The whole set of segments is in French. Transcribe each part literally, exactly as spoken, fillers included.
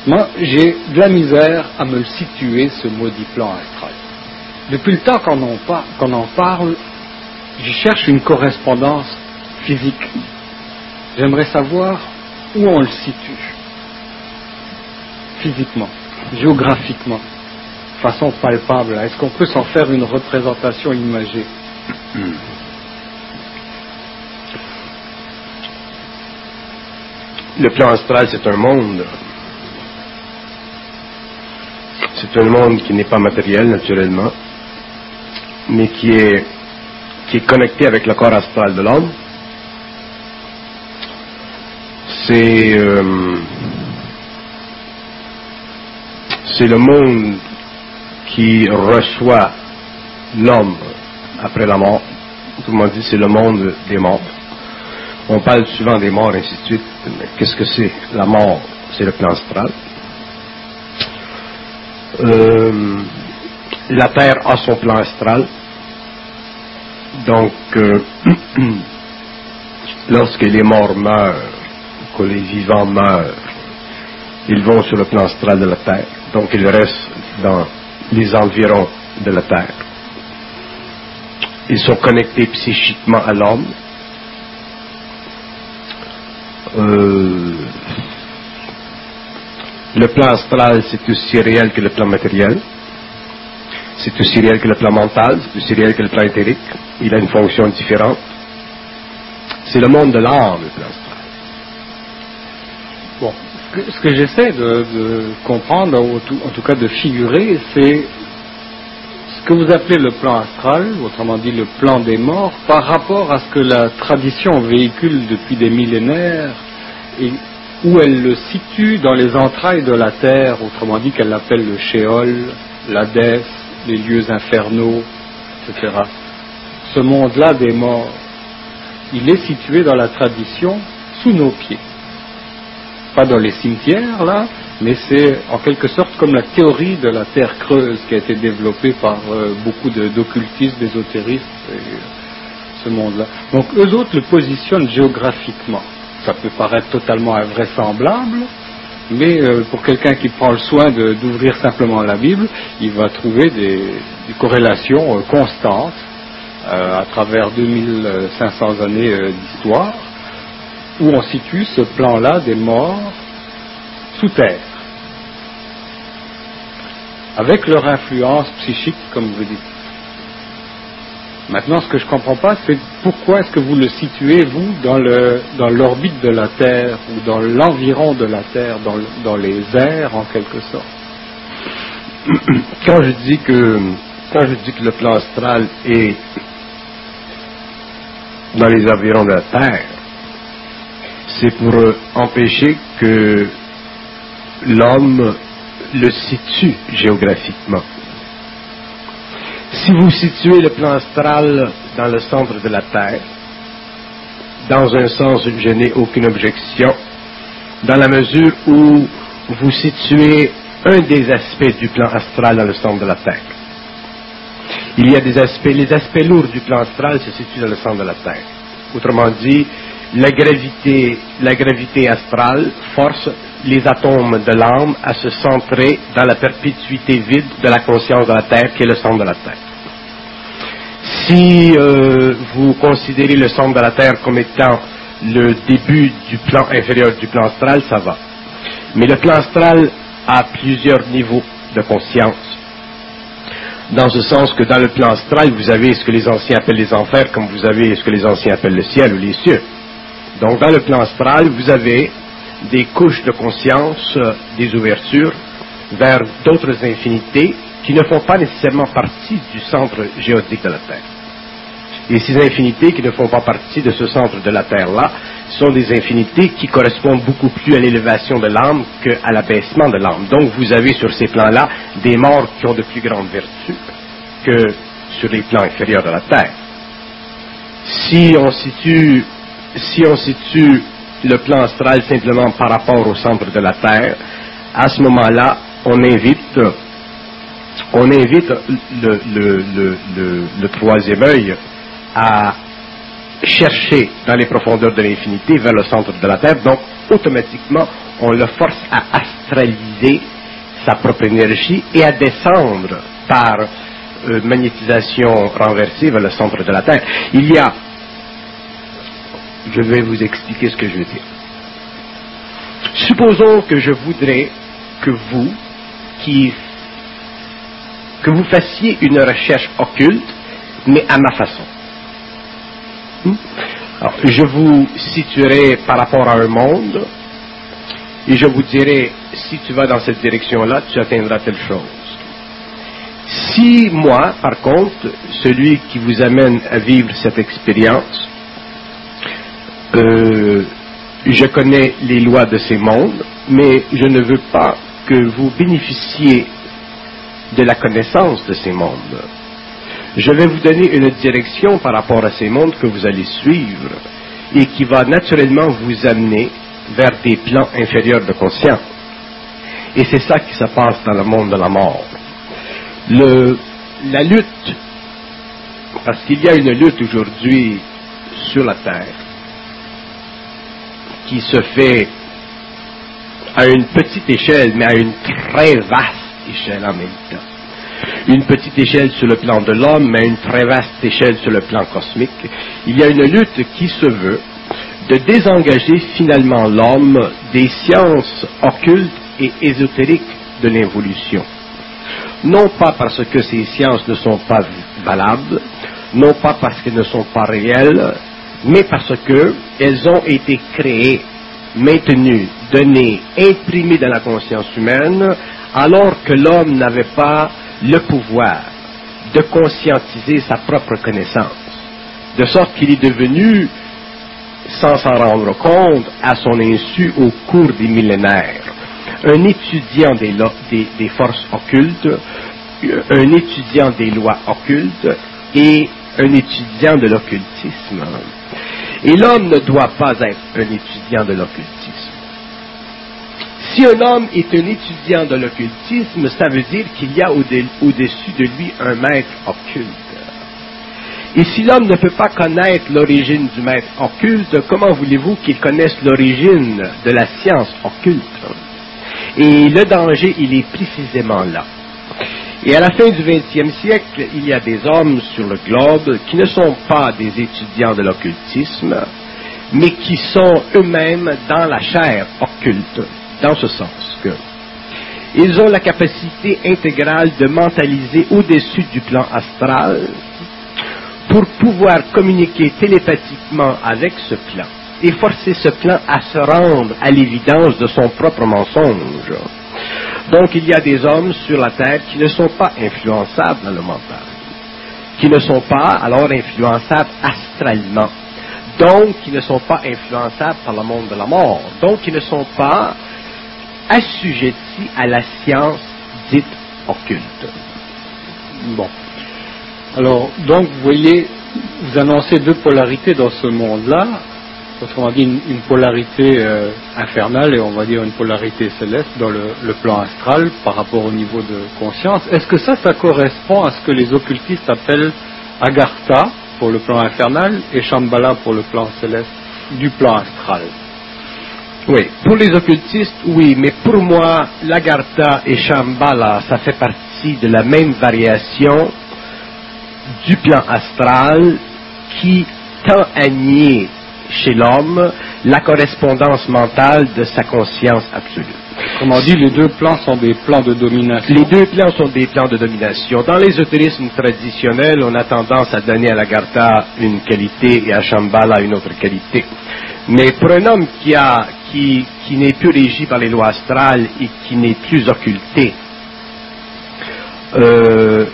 Moi, j'ai de la misère à me le situer, ce maudit plan astral. Depuis le temps qu'on en, par- qu'on en parle, je cherche une correspondance physique. J'aimerais savoir où on le situe, physiquement, géographiquement, de façon palpable. Est-ce qu'on peut s'en faire une représentation imagée? Le plan astral, c'est un monde. C'est un monde qui n'est pas matériel, naturellement, mais qui est, qui est connecté avec le corps astral de l'homme. C'est, euh, c'est le monde qui reçoit l'homme après la mort. Autrement dit, c'est le monde des morts. On parle souvent des morts, ainsi de suite. Mais qu'est-ce que c'est? La mort, c'est le plan astral. Euh, la Terre a son plan astral. Donc, euh, lorsque les morts meurent, que les vivants meurent, ils vont sur le plan astral de la Terre. Donc, ils restent dans les environs de la Terre. Ils sont connectés psychiquement à l'homme. Euh, le plan astral, c'est aussi réel que le plan matériel. C'est aussi réel que le plan mental, c'est aussi réel que le plan éthérique. Il a une fonction différente. C'est le monde de l'âme, le plan astral. Bon, ce que, ce que j'essaie de, de comprendre, ou tout, en tout cas de figurer, c'est ce que vous appelez le plan astral, autrement dit le plan des morts, par rapport à ce que la tradition véhicule depuis des millénaires, et où elle le situe dans les entrailles de la terre, autrement dit qu'elle l'appelle le Sheol, l'Hadès, les lieux infernaux, et cetera. Ce monde-là des morts, il est situé dans la tradition sous nos pieds. Pas dans les cimetières, là, mais c'est en quelque sorte comme la théorie de la terre creuse qui a été développée par euh, beaucoup de, d'occultistes, d'ésotéristes, et, euh, ce monde-là. Donc eux autres le positionnent géographiquement. Ça peut paraître totalement invraisemblable, mais euh, pour quelqu'un qui prend le soin de, d'ouvrir simplement la Bible, il va trouver des, des corrélations euh, constantes euh, à travers deux mille cinq cents années euh, d'histoire, où on situe ce plan-là des morts sous terre, avec leur influence psychique, comme vous dites. Maintenant, ce que je ne comprends pas, c'est pourquoi est-ce que vous le situez, vous, dans, le, dans l'orbite de la Terre, ou dans l'environ de la Terre, dans, dans les airs, en quelque sorte. Quand je dis que, quand je dis que le plan astral est dans les environs de la Terre, c'est pour empêcher que l'homme le situe géographiquement. Si vous situez le plan astral dans le centre de la Terre, dans un sens, je n'ai aucune objection, dans la mesure où vous situez un des aspects du plan astral dans le centre de la Terre. Il y a des aspects, les aspects lourds du plan astral se situent dans le centre de la Terre. Autrement dit, la gravité, la gravité astrale force les atomes de l'âme à se centrer dans la perpétuité vide de la conscience de la Terre, qui est le centre de la Terre. Si euh, vous considérez le centre de la Terre comme étant le début du plan inférieur du plan astral, ça va. Mais le plan astral a plusieurs niveaux de conscience. Dans ce sens que dans le plan astral, vous avez ce que les anciens appellent les enfers, comme vous avez ce que les anciens appellent le ciel ou les cieux. Donc dans le plan astral, vous avez des couches de conscience, euh, des ouvertures vers d'autres infinités qui ne font pas nécessairement partie du centre géodique de la Terre. Et ces infinités qui ne font pas partie de ce centre de la Terre-là sont des infinités qui correspondent beaucoup plus à l'élévation de l'âme qu'à l'abaissement de l'âme. Donc vous avez sur ces plans-là des morts qui ont de plus grandes vertus que sur les plans inférieurs de la Terre. Si on situe, si on situe le plan astral simplement par rapport au centre de la Terre, à ce moment-là, on invite, on invite le, le, le, le, le troisième œil à chercher dans les profondeurs de l'infinité vers le centre de la Terre. Donc, automatiquement, on le force à astraliser sa propre énergie et à descendre par euh, magnétisation renversée vers le centre de la Terre. Il y a, je vais vous expliquer ce que je veux dire. Supposons que je voudrais que vous, qui, que vous fassiez une recherche occulte, mais à ma façon. Alors, je vous situerai par rapport à un monde, et je vous dirai, si tu vas dans cette direction-là, tu atteindras telle chose. Si moi, par contre, celui qui vous amène à vivre cette expérience, euh, je connais les lois de ces mondes, mais je ne veux pas que vous bénéficiez de la connaissance de ces mondes. Je vais vous donner une direction par rapport à ces mondes que vous allez suivre et qui va naturellement vous amener vers des plans inférieurs de conscience. Et c'est ça qui se passe dans le monde de la mort. Le, la lutte, parce qu'il y a une lutte aujourd'hui sur la Terre qui se fait à une petite échelle, mais à une très vaste échelle en même temps. Une petite échelle sur le plan de l'homme, mais une très vaste échelle sur le plan cosmique. Il y a une lutte qui se veut de désengager finalement l'homme des sciences occultes et ésotériques de l'involution. Non pas parce que ces sciences ne sont pas valables, non pas parce qu'elles ne sont pas réelles, mais parce qu'elles ont été créées, maintenues, données, imprimées dans la conscience humaine, alors que l'homme n'avait pas le pouvoir de conscientiser sa propre connaissance, de sorte qu'il est devenu, sans s'en rendre compte, à son insu au cours des millénaires, un étudiant des, lo- des, des forces occultes, un étudiant des lois occultes et un étudiant de l'occultisme. Et l'homme ne doit pas être un étudiant de l'occultisme. Si un homme est un étudiant de l'occultisme, ça veut dire qu'il y a au-de- au-dessus de lui un maître occulte. Et si l'homme ne peut pas connaître l'origine du maître occulte, comment voulez-vous qu'il connaisse l'origine de la science occulte? Et le danger, il est précisément là. Et à la fin du vingtième siècle, il y a des hommes sur le globe qui ne sont pas des étudiants de l'occultisme, mais qui sont eux-mêmes dans la chair occulte, dans ce sens que ils ont la capacité intégrale de mentaliser au-dessus du plan astral pour pouvoir communiquer télépathiquement avec ce plan et forcer ce plan à se rendre à l'évidence de son propre mensonge. Donc il y a des hommes sur la Terre qui ne sont pas influençables dans le mental, qui ne sont pas alors influençables astralement, donc qui ne sont pas influençables par le monde de la mort, donc qui ne sont pas assujettis à la science dite occulte. Bon. Alors, donc, vous voyez, vous annoncez deux polarités dans ce monde-là. Autrement dit, une, une polarité euh, infernale et on va dire une polarité céleste dans le, le plan astral par rapport au niveau de conscience. Est-ce que ça, ça correspond à ce que les occultistes appellent Agartha pour le plan infernal et Shambhala pour le plan céleste du plan astral? Oui, pour les occultistes, oui, mais pour moi, l'Agartha et Shambhala, ça fait partie de la même variation du plan astral qui tend à nier chez l'homme la correspondance mentale de sa conscience absolue. Autrement dit, les deux plans sont des plans de domination. Les deux plans sont des plans de domination. Dans l'ésotérisme traditionnel, on a tendance à donner à l'Agartha une qualité et à Shambhala une autre qualité. Mais pour un homme qui, a, qui, qui n'est plus régi par les lois astrales et qui n'est plus occulté, euh,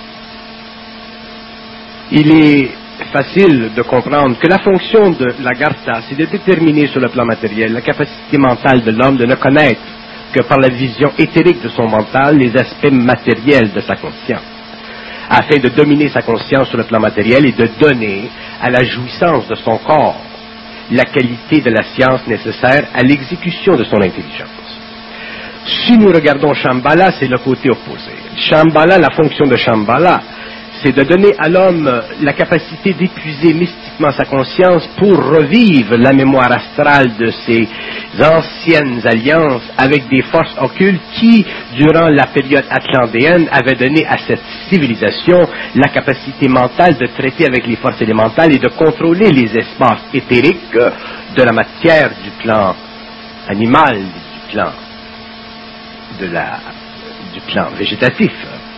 il est facile de comprendre que la fonction de l'Agartha, c'est de déterminer sur le plan matériel la capacité mentale de l'homme de ne connaître que par la vision éthérique de son mental les aspects matériels de sa conscience, afin de dominer sa conscience sur le plan matériel et de donner à la jouissance de son corps la qualité de la science nécessaire à l'exécution de son intelligence. Si nous regardons Shambhala, c'est le côté opposé. Shambhala, la fonction de Shambhala, c'est de donner à l'homme la capacité d'épuiser mystiquement sa conscience pour revivre la mémoire astrale de ses anciennes alliances avec des forces occultes qui, durant la période atlandéenne, avaient donné à cette civilisation la capacité mentale de traiter avec les forces élémentales et de contrôler les espaces éthériques de la matière du plan animal, du plan de la, du plan végétatif.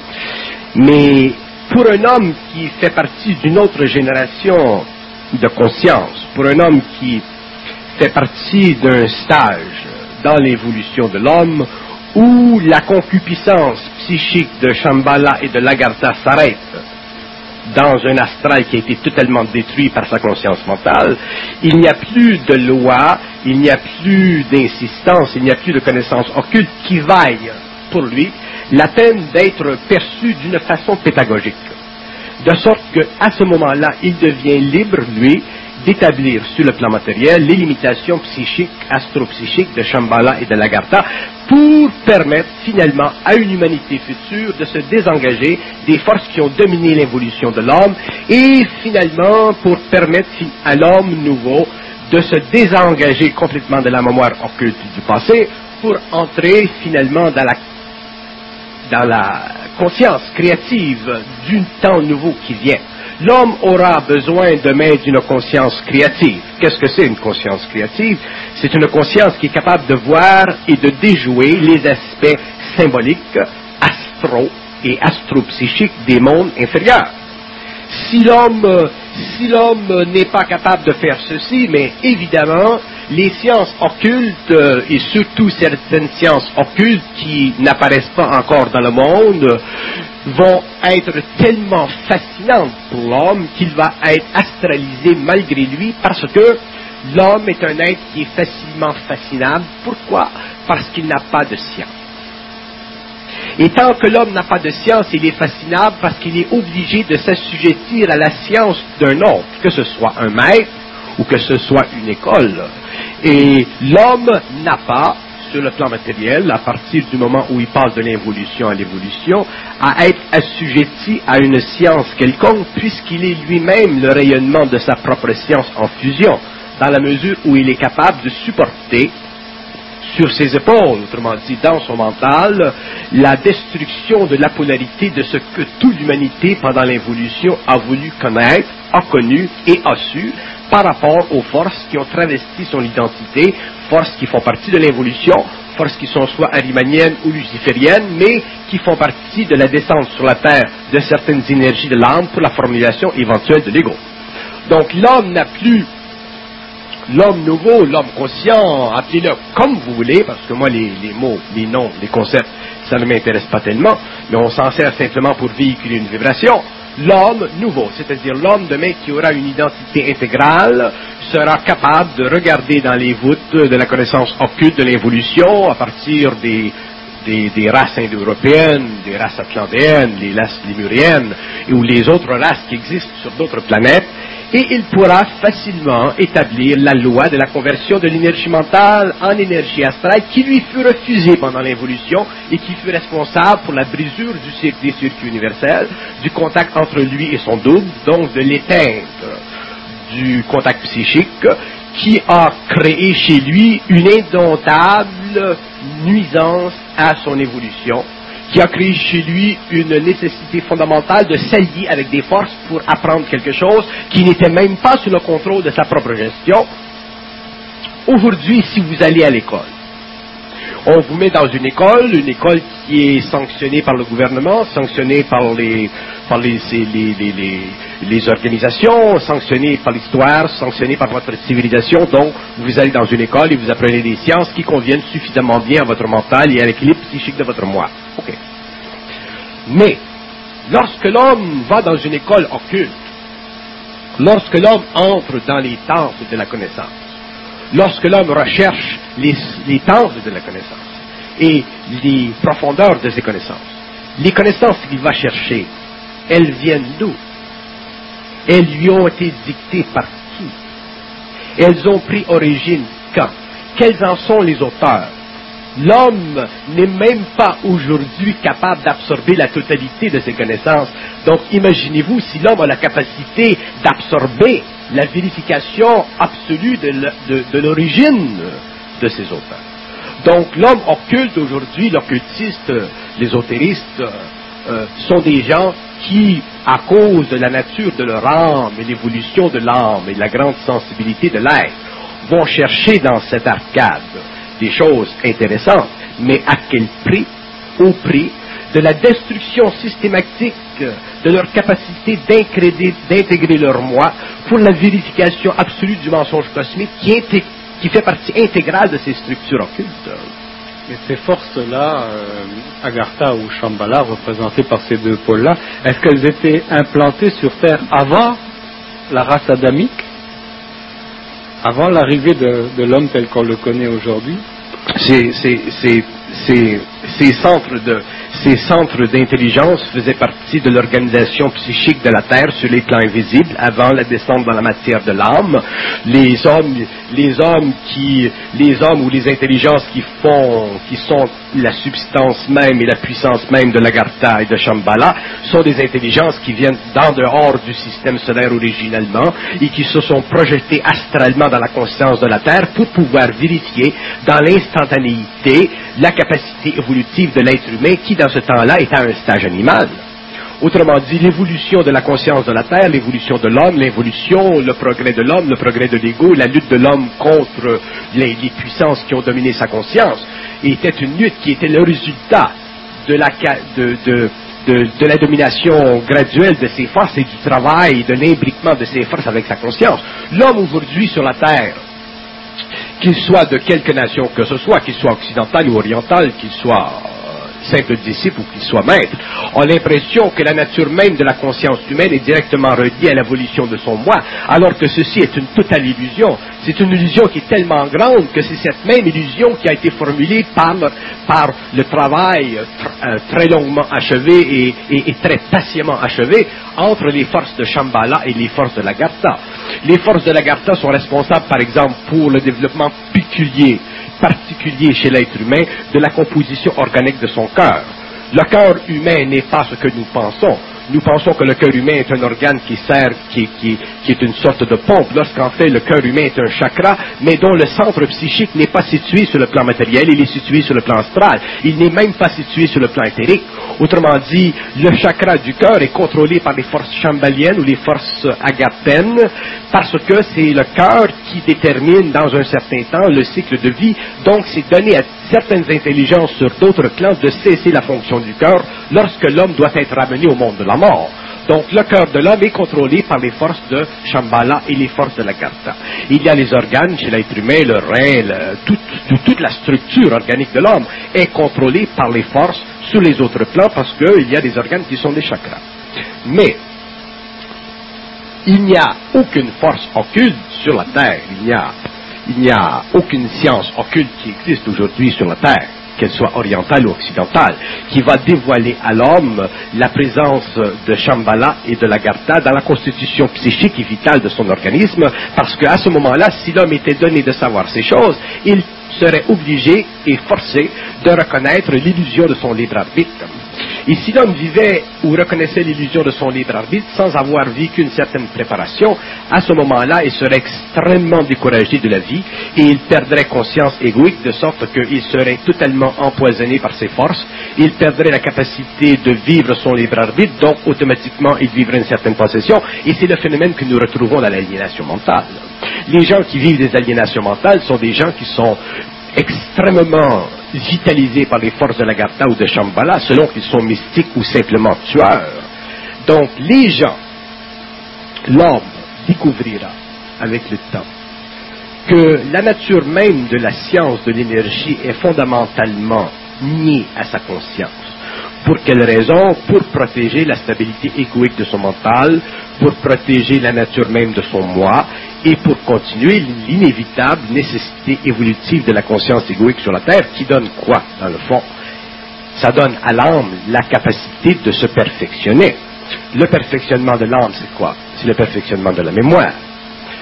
Mais pour un homme qui fait partie d'une autre génération de conscience, pour un homme qui fait partie d'un stage dans l'évolution de l'homme où la concupiscence psychique de Shambhala et de Lagartha s'arrête dans un astral qui a été totalement détruit par sa conscience mentale, il n'y a plus de loi, il n'y a plus d'insistance, il n'y a plus de connaissance occulte qui vaille pour lui la peine d'être perçu d'une façon pédagogique. De sorte qu'à ce moment-là, il devient libre, lui, d'établir sur le plan matériel les limitations psychiques, astropsychiques de Shambhala et de Lagartha pour permettre finalement à une humanité future de se désengager des forces qui ont dominé l'évolution de l'homme et finalement pour permettre à l'homme nouveau de se désengager complètement de la mémoire occulte du passé pour entrer finalement dans la dans la conscience créative d'un temps nouveau qui vient. L'homme aura besoin demain d'une conscience créative. Qu'est-ce que c'est une conscience créative? C'est une conscience qui est capable de voir et de déjouer les aspects symboliques, astro et astropsychiques des mondes inférieurs. Si l'homme, si l'homme n'est pas capable de faire ceci, mais évidemment, les sciences occultes, et surtout certaines sciences occultes qui n'apparaissent pas encore dans le monde, vont être tellement fascinantes pour l'homme qu'il va être astralisé malgré lui parce que l'homme est un être qui est facilement fascinable. Pourquoi? Parce qu'il n'a pas de science. Et tant que l'homme n'a pas de science, il est fascinable parce qu'il est obligé de s'assujettir à la science d'un autre, que ce soit un maître ou que ce soit une école. Et l'homme n'a pas, sur le plan matériel, à partir du moment où il passe de l'involution à l'évolution, à être assujetti à une science quelconque, puisqu'il est lui-même le rayonnement de sa propre science en fusion, dans la mesure où il est capable de supporter sur ses épaules, autrement dit dans son mental, la destruction de la polarité de ce que toute l'humanité pendant l'évolution a voulu connaître, a connu et a su par rapport aux forces qui ont travesti son identité, forces qui font partie de l'évolution, forces qui sont soit arimaniennes ou lucifériennes, mais qui font partie de la descente sur la terre de certaines énergies de l'âme pour la formulation éventuelle de l'ego. Donc l'homme n'a plus l'homme nouveau, l'homme conscient, appelez-le comme vous voulez, parce que moi, les, les mots, les noms, les concepts, ça ne m'intéresse pas tellement, mais on s'en sert simplement pour véhiculer une vibration. L'homme nouveau, c'est-à-dire l'homme demain qui aura une identité intégrale, sera capable de regarder dans les voûtes de la connaissance occulte de l'évolution à partir des, des, des races indo-européennes, des races atlantéennes, les races lémuriennes, ou les autres races qui existent sur d'autres planètes, et il pourra facilement établir la loi de la conversion de l'énergie mentale en énergie astrale qui lui fut refusée pendant l'évolution et qui fut responsable pour la brisure du cirque des circuits universels, du contact entre lui et son double, donc de l'éteindre du contact psychique qui a créé chez lui une indomptable nuisance à son évolution, qui a créé chez lui une nécessité fondamentale de s'allier avec des forces pour apprendre quelque chose qui n'était même pas sous le contrôle de sa propre gestion. Aujourd'hui, si vous allez à l'école, on vous met dans une école, une école qui est sanctionnée par le gouvernement, sanctionnée par les, par les, les, les, les, les organisations, sanctionnée par l'histoire, sanctionnée par votre civilisation. Donc, vous allez dans une école et vous apprenez des sciences qui conviennent suffisamment bien à votre mental et à l'équilibre psychique de votre moi. Ok. Mais, lorsque l'homme va dans une école occulte, lorsque l'homme entre dans les temples de la connaissance, lorsque l'homme recherche les, les temples de la connaissance et les profondeurs de ces connaissances, les connaissances qu'il va chercher, elles viennent d'où? Elles lui ont été dictées par qui? Elles ont pris origine quand? Quels en sont les auteurs? L'homme n'est même pas aujourd'hui capable d'absorber la totalité de ses connaissances. Donc imaginez-vous si l'homme a la capacité d'absorber la vérification absolue de, de, de l'origine de ses auteurs. Donc l'homme occulte aujourd'hui, l'occultiste, l'ésotéristes, euh, sont des gens qui, à cause de la nature de leur âme et l'évolution de l'âme et de la grande sensibilité de l'être, vont chercher dans cette arcade des choses intéressantes, mais à quel prix? Au prix de la destruction systématique de leur capacité d'intégrer leur moi pour la vérification absolue du mensonge cosmique qui, est, qui fait partie intégrale de ces structures occultes. Et ces forces-là, euh, Agartha ou Shambhala, représentées par ces deux pôles-là, est-ce qu'elles étaient implantées sur Terre avant la race adamique, avant l'arrivée de, de l'homme tel qu'on le connaît aujourd'hui? Ces, ces, ces, ces, ces centres de, ces centres d'intelligence faisaient partie de l'organisation psychique de la Terre sur les plans invisibles avant la descente dans la matière de l'âme. Les hommes, les hommes qui, les hommes ou les intelligences qui font, qui sont la substance même et la puissance même de l'Agartha et de Shambhala sont des intelligences qui viennent d'en dehors du système solaire originalement et qui se sont projetées astralement dans la conscience de la Terre pour pouvoir vérifier dans l'instantanéité la capacité évolutive de l'être humain qui, dans ce temps-là, est à un stage animal. Autrement dit, l'évolution de la conscience de la Terre, l'évolution de l'homme, l'évolution, le progrès de l'homme, le progrès de l'ego, la lutte de l'homme contre les, les puissances qui ont dominé sa conscience, était une lutte qui était le résultat de la, de, de, de, de la domination graduelle de ses forces et du travail, de l'imbriquement de ses forces avec sa conscience. L'homme aujourd'hui sur la Terre, qu'il soit de quelque nation que ce soit, qu'il soit occidental ou oriental, qu'il soit simple disciple ou qu'il soit maître, ont l'impression que la nature même de la conscience humaine est directement reliée à l'évolution de son moi, alors que ceci est une totale illusion. C'est une illusion qui est tellement grande que c'est cette même illusion qui a été formulée par le, par le travail tr- euh, très longuement achevé et, et, et très patiemment achevé entre les forces de Shambhala et les forces de l'Agartha. Les forces de l'Agartha sont responsables, par exemple, pour le développement péculier particulier chez l'être humain de la composition organique de son cœur. Le cœur humain n'est pas ce que nous pensons. Nous pensons que le cœur humain est un organe qui sert, qui, qui, qui est une sorte de pompe, lorsqu'en fait le cœur humain est un chakra, mais dont le centre psychique n'est pas situé sur le plan matériel, il est situé sur le plan astral. Il n'est même pas situé sur le plan éthérique. Autrement dit, le chakra du cœur est contrôlé par les forces shambhaliennes ou les forces agathaines, parce que c'est le cœur qui détermine dans un certain temps le cycle de vie. Donc c'est donné à certaines intelligences sur d'autres plans de cesser la fonction du cœur lorsque l'homme doit être ramené au monde de la mort. Donc le cœur de l'homme est contrôlé par les forces de Shambhala et les forces de l'Agartha. Il y a les organes chez l'être humain, le rein, le, tout, tout, toute la structure organique de l'homme est contrôlée par les forces sur les autres plans parce qu'il y a des organes qui sont des chakras. Mais il n'y a aucune force occulte sur la Terre, il n'y a, il n'y a aucune science occulte qui existe aujourd'hui sur la Terre, qu'elle soit orientale ou occidentale, qui va dévoiler à l'homme la présence de Shambhala et de l'Agartha dans la constitution psychique et vitale de son organisme, parce qu'à ce moment-là, si l'homme était donné de savoir ces choses, il serait obligé et forcé de reconnaître l'illusion de son libre arbitre. Et si l'homme vivait ou reconnaissait l'illusion de son libre arbitre sans avoir vécu une certaine préparation, à ce moment-là, il serait extrêmement découragé de la vie et il perdrait conscience égoïque de sorte qu'il serait totalement empoisonné par ses forces. Il perdrait la capacité de vivre son libre arbitre, donc automatiquement il vivrait une certaine possession. Et c'est le phénomène que nous retrouvons dans l'aliénation mentale. Les gens qui vivent des aliénations mentales sont des gens qui sont extrêmement vitalisés par les forces de l'Agartha ou de Shambhala, selon qu'ils sont mystiques ou simplement tueurs. Donc, les gens, l'homme découvrira avec le temps que la nature même de la science de l'énergie est fondamentalement niée à sa conscience. Pour quelle raison? Pour protéger la stabilité égoïque de son mental, pour protéger la nature même de son moi, et pour continuer l'inévitable nécessité évolutive de la conscience égoïque sur la Terre, qui donne quoi, dans le fond? Ça donne à l'âme la capacité de se perfectionner. Le perfectionnement de l'âme, c'est quoi? C'est le perfectionnement de la mémoire.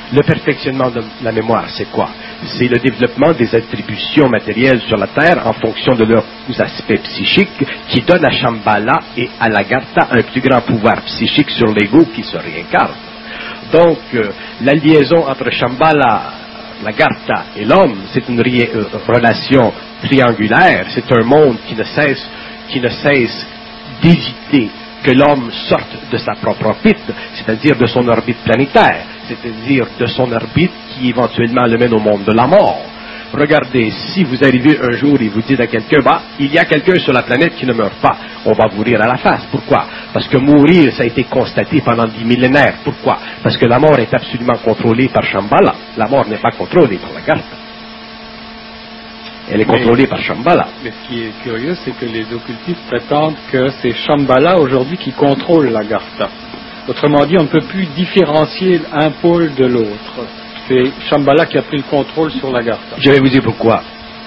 Le perfectionnement de la mémoire, c'est quoi? C'est le développement des attributions matérielles sur la Terre en fonction de leurs aspects psychiques qui donne à Shambhala et à l'Agartha un plus grand pouvoir psychique sur l'ego qui se réincarne. Donc, euh, la liaison entre Shambhala, l'Agartha et l'homme, c'est une ré- euh, relation triangulaire. C'est un monde qui ne cesse, qui ne cesse d'éviter que l'homme sorte de sa propre orbite, c'est-à-dire de son orbite planétaire, c'est-à-dire de son orbite qui éventuellement le mène au monde de la mort. Regardez, si vous arrivez un jour et vous dites à quelqu'un, bah, il y a quelqu'un sur la planète qui ne meurt pas, on va vous rire à la face. Pourquoi? Parce que mourir, ça a été constaté pendant des millénaires. Pourquoi? Parce que la mort est absolument contrôlée par Shambhala. La mort n'est pas contrôlée par l'Agartha. Elle est contrôlée mais, par Shambhala. Mais ce qui est curieux, c'est que les occultistes prétendent que c'est Shambhala aujourd'hui qui contrôle l'Agartha. Autrement dit, on ne peut plus différencier un pôle de l'autre. C'est Shambhala qui a pris le contrôle sur l'Agartha. Je vais vous dire pourquoi.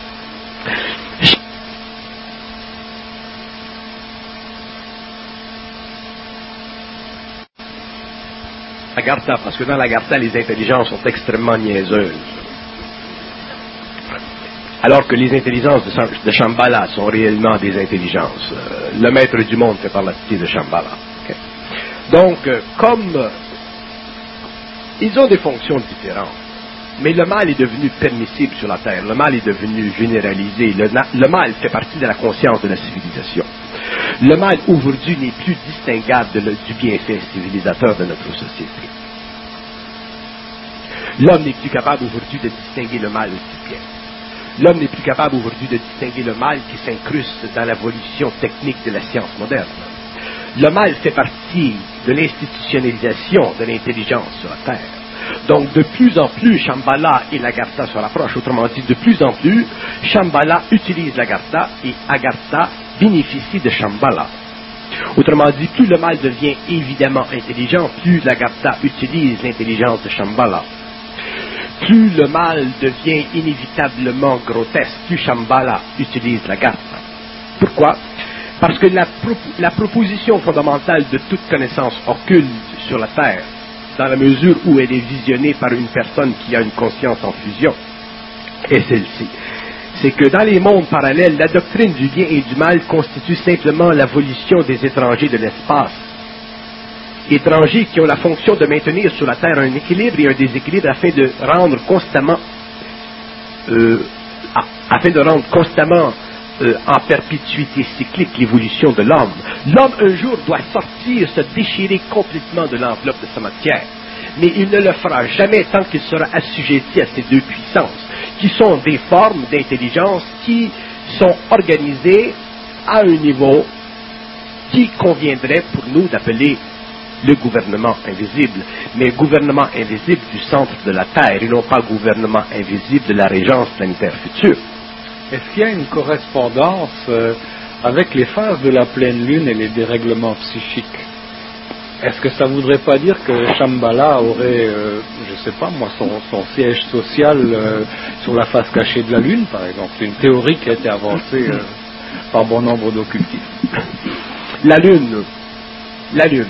L'Agartha, parce que dans l'Agartha, les intelligences sont extrêmement niaiseuses. Alors que les intelligences de Shambhala sont réellement des intelligences. Le maître du monde fait partie de Shambhala. Okay. Donc, comme ils ont des fonctions différentes, mais le mal est devenu permissible sur la Terre, le mal est devenu généralisé, le, le mal fait partie de la conscience de la civilisation. Le mal aujourd'hui n'est plus distinguable de le, du bienfait civilisateur de notre société. L'homme n'est plus capable aujourd'hui de distinguer le mal du bien. L'homme n'est plus capable aujourd'hui de distinguer le mal qui s'incruste dans l'évolution technique de la science moderne. Le mal fait partie de l'institutionnalisation de l'intelligence sur la Terre. Donc, de plus en plus, Shambhala et l'Agartha se rapprochent. Autrement dit, de plus en plus, Shambhala utilise l'Agartha et Agartha bénéficie de Shambhala. Autrement dit, plus le mal devient évidemment intelligent, plus l'Agartha utilise l'intelligence de Shambhala. Plus le mal devient inévitablement grotesque, plus Shambhala utilise l'Agartha. Pourquoi? Parce que la, pro- la proposition fondamentale de toute connaissance occulte sur la Terre, dans la mesure où elle est visionnée par une personne qui a une conscience en fusion, est celle-ci. C'est que dans les mondes parallèles, la doctrine du bien et du mal constitue simplement la volition des étrangers de l'espace. Étrangers qui ont la fonction de maintenir sur la Terre un équilibre et un déséquilibre afin de rendre constamment, euh, afin de rendre constamment euh, en perpétuité cyclique l'évolution de l'homme. L'homme un jour doit sortir, se déchirer complètement de l'enveloppe de sa matière. Mais il ne le fera jamais tant qu'il sera assujetti à ces deux puissances, qui sont des formes d'intelligence qui sont organisées à un niveau qui conviendrait pour nous d'appeler le gouvernement invisible, mais gouvernement invisible du centre de la Terre et non pas gouvernement invisible de la régence planétaire future. Est-ce qu'il y a une correspondance euh, avec les phases de la pleine lune et les dérèglements psychiques? Est-ce que ça ne voudrait pas dire que Shambhala aurait, euh, je ne sais pas moi, son, son siège social euh, sur la face cachée de la lune, par exemple? C'est une théorie qui a été avancée euh, par bon nombre d'occultistes. La lune, la lune,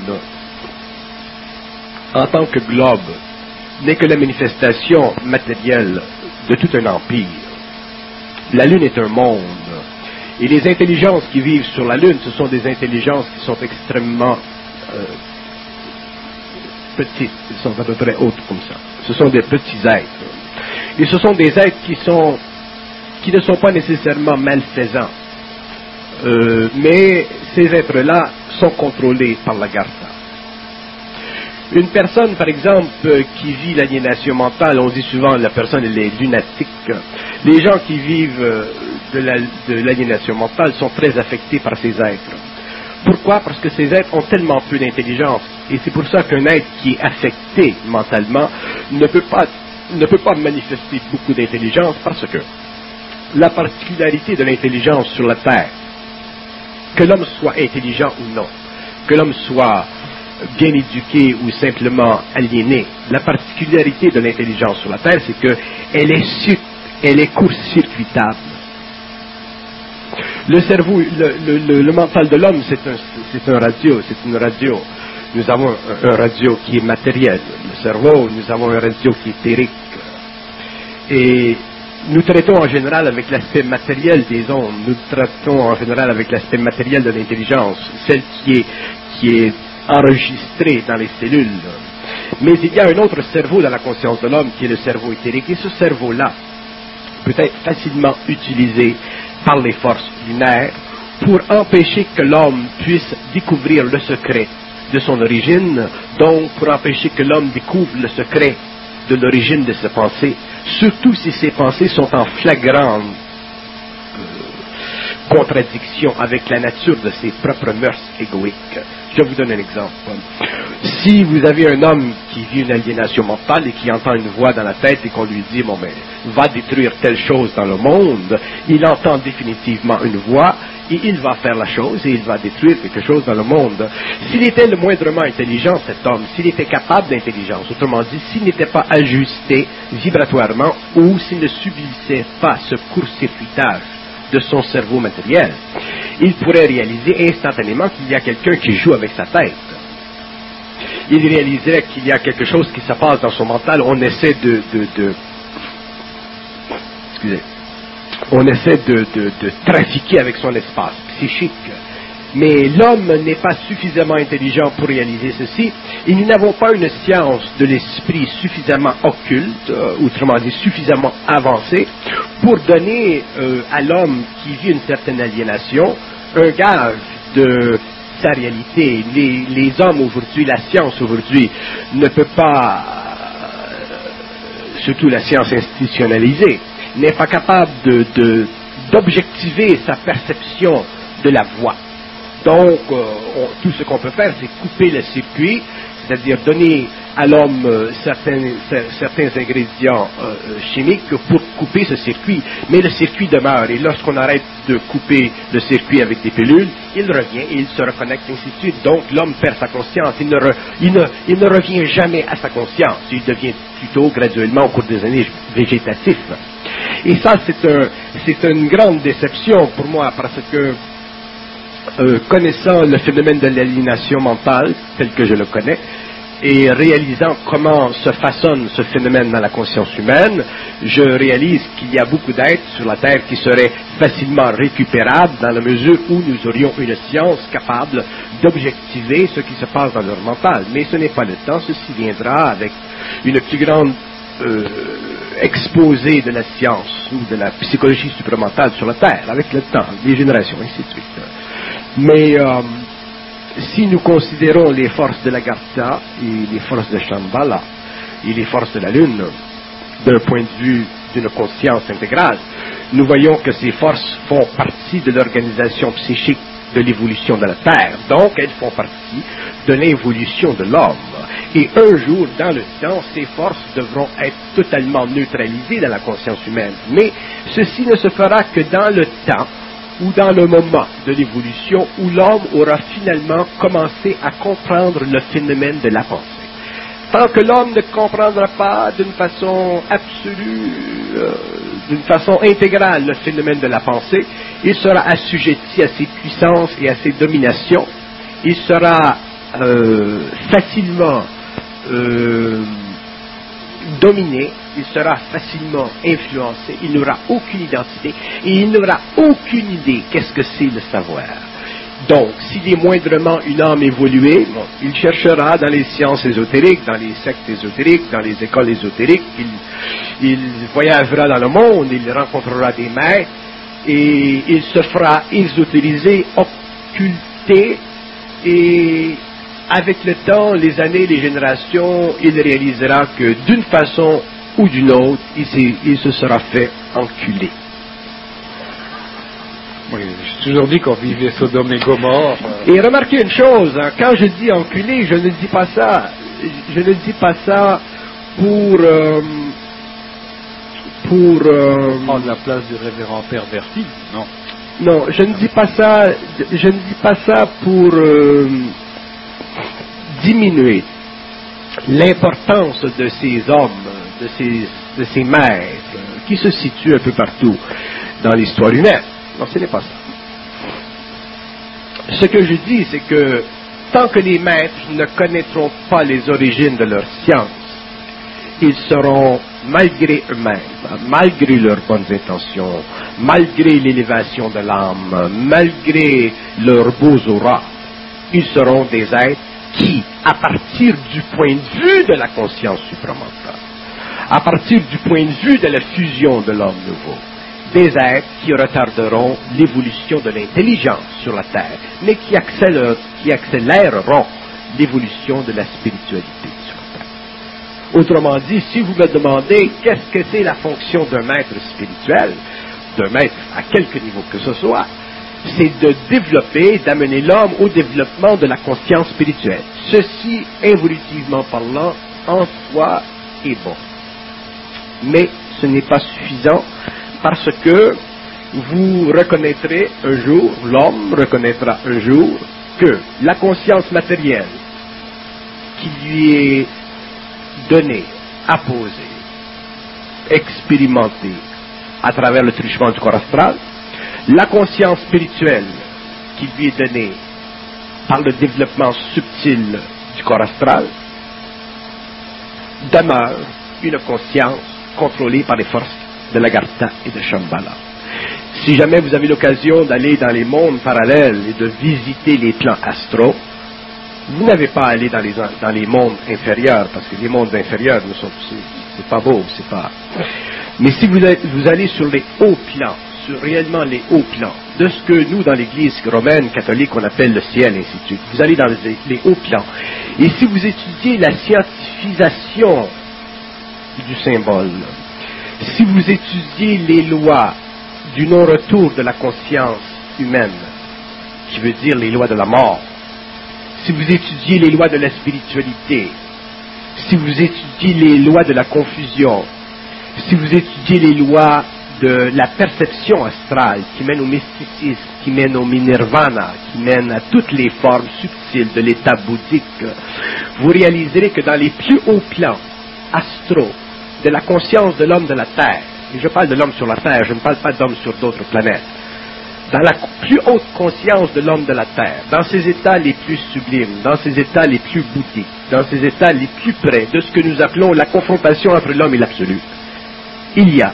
en tant que globe, n'est que la manifestation matérielle de tout un empire. La Lune est un monde. Et les intelligences qui vivent sur la Lune, ce sont des intelligences qui sont extrêmement euh, petites. Elles sont à peu près hautes comme ça. Ce sont des petits êtres. Et ce sont des êtres qui, sont, qui ne sont pas nécessairement malfaisants. Euh, mais ces êtres-là sont contrôlés par l'Agartha. Une personne, par exemple, qui vit l'aliénation mentale, on dit souvent la personne elle est lunatique. Les gens qui vivent de, la, de l'aliénation mentale sont très affectés par ces êtres. Pourquoi? Parce que ces êtres ont tellement peu d'intelligence. Et c'est pour ça qu'un être qui est affecté mentalement ne peut pas, ne peut pas manifester beaucoup d'intelligence, parce que la particularité de l'intelligence sur la Terre, que l'homme soit intelligent ou non, que l'homme soit bien éduqué ou simplement aliéné, la particularité de l'intelligence sur la Terre, c'est qu'elle est, elle est court-circuitable. Le cerveau, le, le, le, le mental de l'homme, c'est un, c'est un radio, c'est une radio. Nous avons un, un radio qui est matériel, le cerveau, nous avons un radio qui est éthérique. Et nous traitons en général avec l'aspect matériel des ondes, nous traitons en général avec l'aspect matériel de l'intelligence, celle qui est, qui est enregistrée dans les cellules. Mais il y a un autre cerveau dans la conscience de l'homme qui est le cerveau éthérique, et ce cerveau-là peut être facilement utilisé par les forces lunaires pour empêcher que l'homme puisse découvrir le secret de son origine, donc pour empêcher que l'homme découvre le secret de l'origine de ses pensées, surtout si ces pensées sont en flagrante euh, contradiction avec la nature de ses propres mœurs égoïques. Je vous donne un exemple. Si vous avez un homme qui vit une aliénation mentale et qui entend une voix dans la tête et qu'on lui dit, bon ben, va détruire telle chose dans le monde, il entend définitivement une voix et il va faire la chose et il va détruire quelque chose dans le monde. S'il était le moindrement intelligent, cet homme, s'il était capable d'intelligence, autrement dit, s'il n'était pas ajusté vibratoirement ou s'il ne subissait pas ce court-circuitage de son cerveau matériel, il pourrait réaliser instantanément qu'il y a quelqu'un qui joue avec sa tête. Il réaliserait qu'il y a quelque chose qui se passe dans son mental. On essaie de, de, de excusez, on essaie de, de, de trafiquer avec son espace psychique. Mais l'homme n'est pas suffisamment intelligent pour réaliser ceci, et nous n'avons pas une science de l'esprit suffisamment occulte, euh, autrement dit suffisamment avancée, pour donner euh, à l'homme qui vit une certaine aliénation un gage de sa réalité. Les, les hommes aujourd'hui, la science aujourd'hui, ne peut pas, euh, surtout la science institutionnalisée, n'est pas capable de, de, d'objectiver sa perception de la voix. Donc, euh, on, tout ce qu'on peut faire, c'est couper le circuit, c'est-à-dire donner à l'homme euh, certains, certains ingrédients euh, chimiques pour couper ce circuit. Mais le circuit demeure, et lorsqu'on arrête de couper le circuit avec des pilules, il revient et il se reconnecte, ainsi de suite. Donc, l'homme perd sa conscience, il ne, re, il, ne, il ne revient jamais à sa conscience, il devient plutôt graduellement au cours des années végétatif. Et ça, c'est, un, c'est une grande déception pour moi, parce que Euh, connaissant le phénomène de l'aliénation mentale, tel que je le connais, et réalisant comment se façonne ce phénomène dans la conscience humaine, je réalise qu'il y a beaucoup d'êtres sur la Terre qui seraient facilement récupérables dans la mesure où nous aurions une science capable d'objectiver ce qui se passe dans leur mental. Mais ce n'est pas le temps, ceci viendra avec une plus grande euh, exposé de la science ou de la psychologie supramentale sur la Terre, avec le temps, les générations, ainsi de suite. Mais euh, si nous considérons les forces de l'Agartha et les forces de Shambhala et les forces de la Lune d'un point de vue d'une conscience intégrale, nous voyons que ces forces font partie de l'organisation psychique de l'évolution de la Terre. Donc, elles font partie de l'évolution de l'homme. Et un jour, dans le temps, ces forces devront être totalement neutralisées dans la conscience humaine. Mais ceci ne se fera que dans le temps ou dans le moment de l'évolution où l'homme aura finalement commencé à comprendre le phénomène de la pensée. Tant que l'homme ne comprendra pas d'une façon absolue, euh, d'une façon intégrale le phénomène de la pensée, il sera assujetti à ses puissances et à ses dominations. Il sera euh, facilement euh, dominé, il sera facilement influencé, il n'aura aucune identité et il n'aura aucune idée qu'est-ce que c'est le savoir. Donc, s'il est moindrement une âme évoluée, bon, il cherchera dans les sciences ésotériques, dans les sectes ésotériques, dans les écoles ésotériques, il, il voyagera dans le monde, il rencontrera des maîtres et il se fera ésotériser, occulter, et avec le temps, les années, les générations, il réalisera que d'une façon ou d'une autre, il, il se sera fait enculer. Oui, j'ai toujours dit qu'on vivait Sodome et Gomorrhe. Et remarquez une chose, hein, quand je dis enculé, je ne dis pas ça, je ne dis pas ça pour euh, pour euh, prendre la place du révérend perverti, non. Non, je ne dis pas ça, je ne dis pas ça pour euh, diminuer l'importance de ces hommes, de ces, de ces maîtres qui se situent un peu partout dans l'histoire humaine. Non, ce n'est pas ça. Ce que je dis, c'est que tant que les maîtres ne connaîtront pas les origines de leur science, ils seront, malgré eux-mêmes, malgré leurs bonnes intentions, malgré l'élévation de l'âme, malgré leurs beaux auras, ils seront des êtres qui, à partir du point de vue de la conscience supramentale, à partir du point de vue de la fusion de l'homme nouveau, des êtres qui retarderont l'évolution de l'intelligence sur la Terre, mais qui, accélère, qui accéléreront l'évolution de la spiritualité sur la Terre. Autrement dit, si vous me demandez qu'est-ce que c'est la fonction d'un maître spirituel, d'un maître à quelque niveau que ce soit, c'est de développer, d'amener l'homme au développement de la conscience spirituelle. Ceci, évolutivement parlant, en soi est bon. Mais ce n'est pas suffisant parce que vous reconnaîtrez un jour, l'homme reconnaîtra un jour que la conscience matérielle qui lui est donnée, apposée, expérimentée à travers le truchement du corps astral, la conscience spirituelle qui lui est donnée par le développement subtil du corps astral demeure une conscience contrôlée par les forces de l'Agartha et de Shambhala. Si jamais vous avez l'occasion d'aller dans les mondes parallèles et de visiter les plans astraux, vous n'avez pas à aller dans les, dans les mondes inférieurs, parce que les mondes inférieurs, nous sont, c'est, c'est pas beau, c'est pas... Mais si vous, vous allez sur les hauts plans, sur réellement les hauts plans, de ce que nous, dans l'Église romaine catholique, on appelle le ciel, ainsi de suite, vous allez dans les, les hauts plans, et si vous étudiez la scientifisation du symbole, si vous étudiez les lois du non-retour de la conscience humaine, qui veut dire les lois de la mort, si vous étudiez les lois de la spiritualité, si vous étudiez les lois de la confusion, si vous étudiez les lois de la perception astrale qui mène au mysticisme, qui mène au nirvana, qui mène à toutes les formes subtiles de l'état bouddhique, vous réaliserez que dans les plus hauts plans astraux de la conscience de l'homme de la Terre, et je parle de l'homme sur la Terre, je ne parle pas d'homme sur d'autres planètes, dans la plus haute conscience de l'homme de la Terre, dans ses états les plus sublimes, dans ses états les plus bouddhiques, dans ses états les plus près de ce que nous appelons la confrontation entre l'homme et l'absolu, il y a,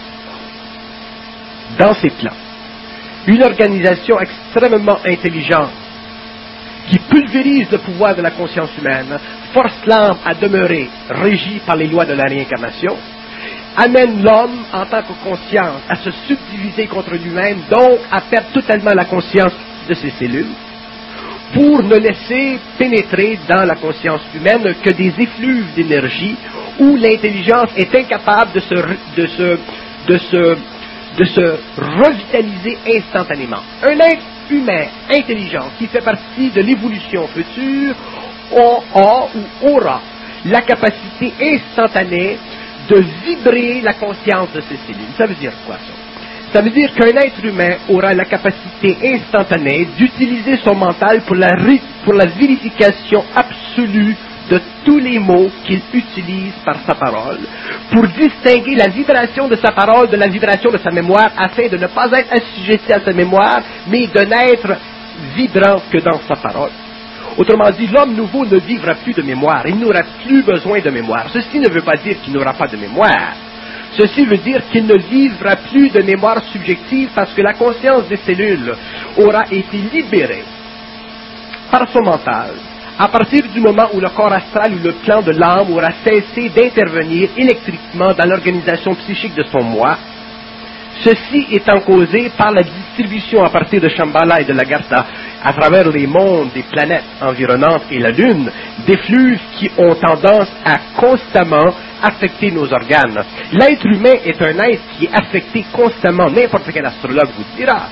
dans ces plans, une organisation extrêmement intelligente qui pulvérise le pouvoir de la conscience humaine, force l'âme à demeurer régie par les lois de la réincarnation, amène l'homme en tant que conscience à se subdiviser contre lui-même, donc à perdre totalement la conscience de ses cellules, pour ne laisser pénétrer dans la conscience humaine que des effluves d'énergie où l'intelligence est incapable de se, de se, de se, de se revitaliser instantanément. Un être humain intelligent qui fait partie de l'évolution future a ou aura la capacité instantanée de vibrer la conscience de ses cellules. Ça veut dire quoi ça? Ça veut dire qu'un être humain aura la capacité instantanée d'utiliser son mental pour la, pour la vérification absolue de tous les mots qu'il utilise par sa parole, pour distinguer la vibration de sa parole de la vibration de sa mémoire, afin de ne pas être assujetti à sa mémoire, mais de n'être vibrant que dans sa parole. Autrement dit, l'homme nouveau ne vivra plus de mémoire, il n'aura plus besoin de mémoire. Ceci ne veut pas dire qu'il n'aura pas de mémoire. Ceci veut dire qu'il ne vivra plus de mémoire subjective parce que la conscience des cellules aura été libérée par son mental à partir du moment où le corps astral ou le plan de l'âme aura cessé d'intervenir électriquement dans l'organisation psychique de son moi. Ceci étant causé par la distribution à partir de Shambhala et de l'Agartha à travers les mondes des planètes environnantes et la Lune, d'effluves qui ont tendance à constamment affecter nos organes. L'être humain est un être qui est affecté constamment, n'importe quel astrologue vous le dira.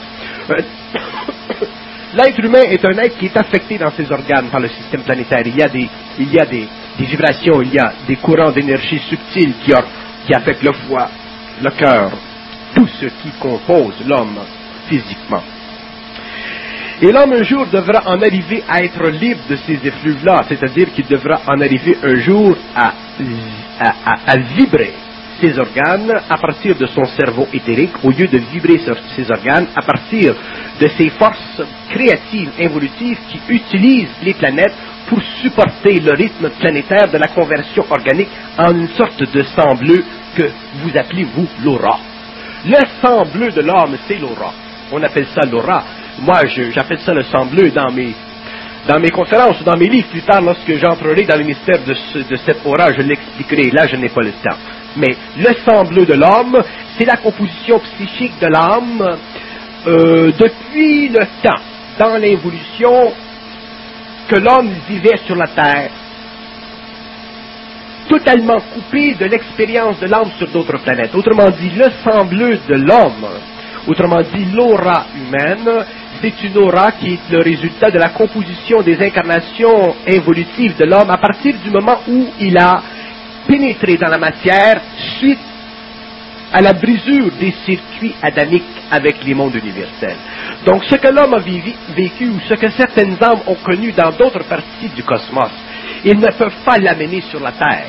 L'être humain est un être qui est affecté dans ses organes par le système planétaire. Il y a des, il y a des, des vibrations, il y a des courants d'énergie subtils qui, or, qui affectent le foie, le cœur, tout ce qui compose l'homme physiquement. Et l'homme un jour devra en arriver à être libre de ces effluves-là, c'est-à-dire qu'il devra en arriver un jour à, à, à, à vibrer ses organes à partir de son cerveau éthérique, au lieu de vibrer ses organes à partir de ces forces créatives, évolutives, qui utilisent les planètes pour supporter le rythme planétaire de la conversion organique en une sorte de sang bleu que vous appelez, vous, l'aura. Le sang bleu de l'homme, c'est l'aura. On appelle ça l'aura. Moi, je, j'appelle ça le sang bleu dans mes, dans mes conférences ou dans mes livres. Plus tard, lorsque j'entrerai dans le mystère de, ce, de cette aura, je l'expliquerai. Là, je n'ai pas le temps. Mais le sang bleu de l'homme, c'est la composition psychique de l'âme euh, depuis le temps, dans l'évolution que l'homme vivait sur la Terre, totalement coupé de l'expérience de l'âme sur d'autres planètes. Autrement dit, le sang bleu de l'homme, autrement dit l'aura humaine, c'est une aura qui est le résultat de la composition des incarnations évolutives de l'homme à partir du moment où il a pénétré dans la matière suite à la brisure des circuits adamiques avec les mondes universels. Donc ce que l'homme a vécu ou ce que certaines âmes ont connu dans d'autres parties du cosmos, ils ne peuvent pas l'amener sur la Terre.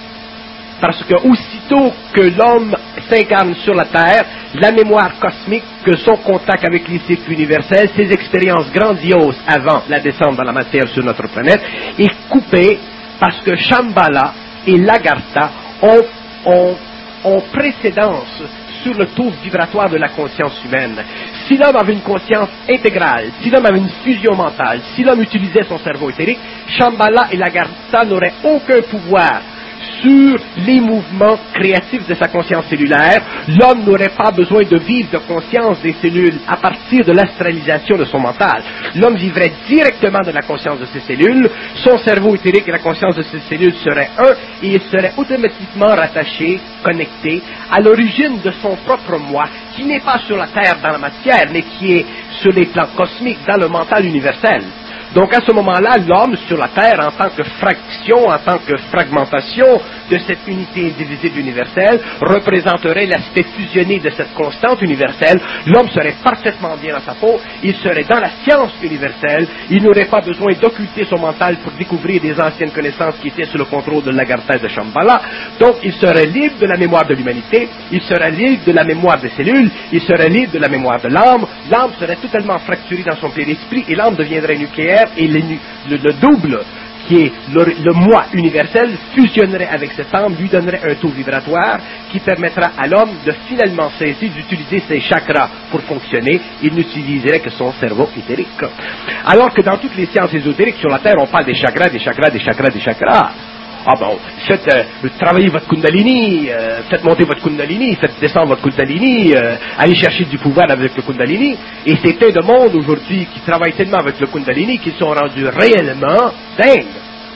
Parce que aussitôt que l'homme s'incarne sur la Terre, la mémoire cosmique, que son contact avec les circuits universels, ses expériences grandioses avant la descente dans la matière sur notre planète, est coupée parce que Shambhala et Lagartha ont, ont, ont précédence sur le taux vibratoire de la conscience humaine. Si l'homme avait une conscience intégrale, si l'homme avait une fusion mentale, si l'homme utilisait son cerveau éthérique, Shambhala et Lagartha n'auraient aucun pouvoir sur les mouvements créatifs de sa conscience cellulaire. L'homme n'aurait pas besoin de vivre de conscience des cellules à partir de l'astralisation de son mental. L'homme vivrait directement de la conscience de ses cellules, son cerveau éthérique et la conscience de ses cellules seraient un, et il serait automatiquement rattaché, connecté à l'origine de son propre moi, qui n'est pas sur la Terre dans la matière, mais qui est sur les plans cosmiques, dans le mental universel. Donc à ce moment-là, l'homme sur la Terre, en tant que fraction, en tant que fragmentation de cette unité indivisible universelle, représenterait l'aspect fusionné de cette constante universelle. L'homme serait parfaitement bien dans sa peau, il serait dans la science universelle, il n'aurait pas besoin d'occulter son mental pour découvrir des anciennes connaissances qui étaient sous le contrôle de Lagartha et de Shambhala. Donc il serait libre de la mémoire de l'humanité, il serait libre de la mémoire des cellules, il serait libre de la mémoire de l'âme, l'âme serait totalement fracturée dans son périsprit et l'âme deviendrait nucléaire. Et le, le, le double, qui est le, le moi universel, fusionnerait avec cette âme, lui donnerait un taux vibratoire qui permettra à l'homme de finalement cesser d'utiliser ses chakras pour fonctionner. Il n'utiliserait que son cerveau éthérique. Alors que dans toutes les sciences ésotériques sur la Terre, on parle des chakras, des chakras, des chakras, des chakras. Ah bon, faites euh, travailler votre Kundalini, euh, faites monter votre Kundalini, faites descendre votre Kundalini, euh, allez chercher du pouvoir avec le Kundalini. Et c'est un de monde aujourd'hui qui travaille tellement avec le Kundalini qu'ils sont rendus réellement dingues.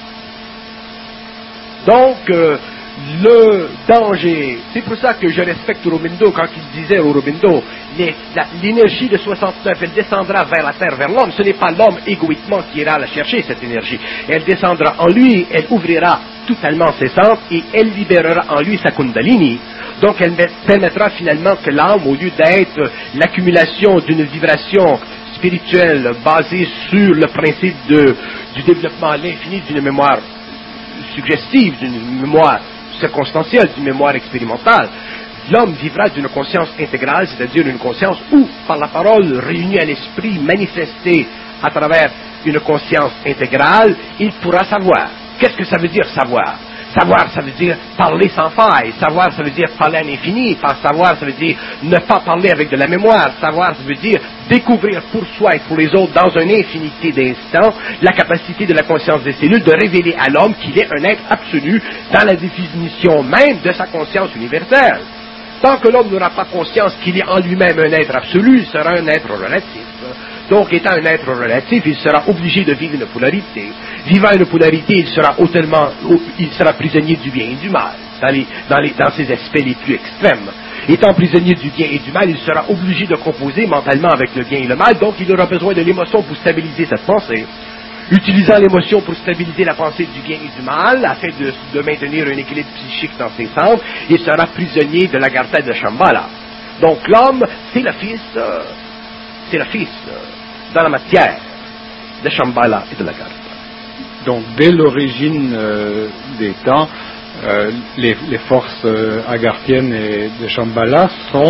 Donc, euh, le danger, c'est pour ça que je respecte Aurobindo quand il disait Aurobindo, les, la, l'énergie de soixante-neuf, elle descendra vers la terre, vers l'homme. Ce n'est pas l'homme égoïquement qui ira la chercher, cette énergie. Elle descendra en lui, elle ouvrira totalement ses centres et elle libérera en lui sa Kundalini. Donc elle permettra finalement que l'âme, au lieu d'être l'accumulation d'une vibration spirituelle basée sur le principe de, du développement à l'infini d'une mémoire suggestive, d'une mémoire circonstancielle, d'une mémoire expérimentale, l'homme vivra d'une conscience intégrale, c'est-à-dire une conscience où, par la parole réunie à l'esprit, manifestée à travers une conscience intégrale, il pourra savoir. Qu'est-ce que ça veut dire savoir? Savoir, ça veut dire parler sans faille. Savoir, ça veut dire parler à l'infini. Savoir, ça veut dire ne pas parler avec de la mémoire. Savoir, ça veut dire découvrir pour soi et pour les autres, dans une infinité d'instants, la capacité de la conscience des cellules de révéler à l'homme qu'il est un être absolu dans la définition même de sa conscience universelle. Tant que l'homme n'aura pas conscience qu'il est en lui-même un être absolu, il sera un être relatif. Donc, étant un être relatif, il sera obligé de vivre une polarité. Vivant une polarité, il sera hautement, il sera prisonnier du bien et du mal, dans, les, dans, les, dans ses aspects les plus extrêmes. Étant prisonnier du bien et du mal, il sera obligé de composer mentalement avec le bien et le mal, donc il aura besoin de l'émotion pour stabiliser cette pensée. Utilisant l'émotion pour stabiliser la pensée du bien et du mal, afin de, de maintenir un équilibre psychique dans ses centres, il sera prisonnier de Lagartha et de Shambhala. Donc l'homme, c'est le fils, euh, c'est le fils, euh, dans la matière, de Shambhala et de Lagartha. Donc dès l'origine euh, des temps, euh, les, les forces euh, agarthiennes et de Shambhala sont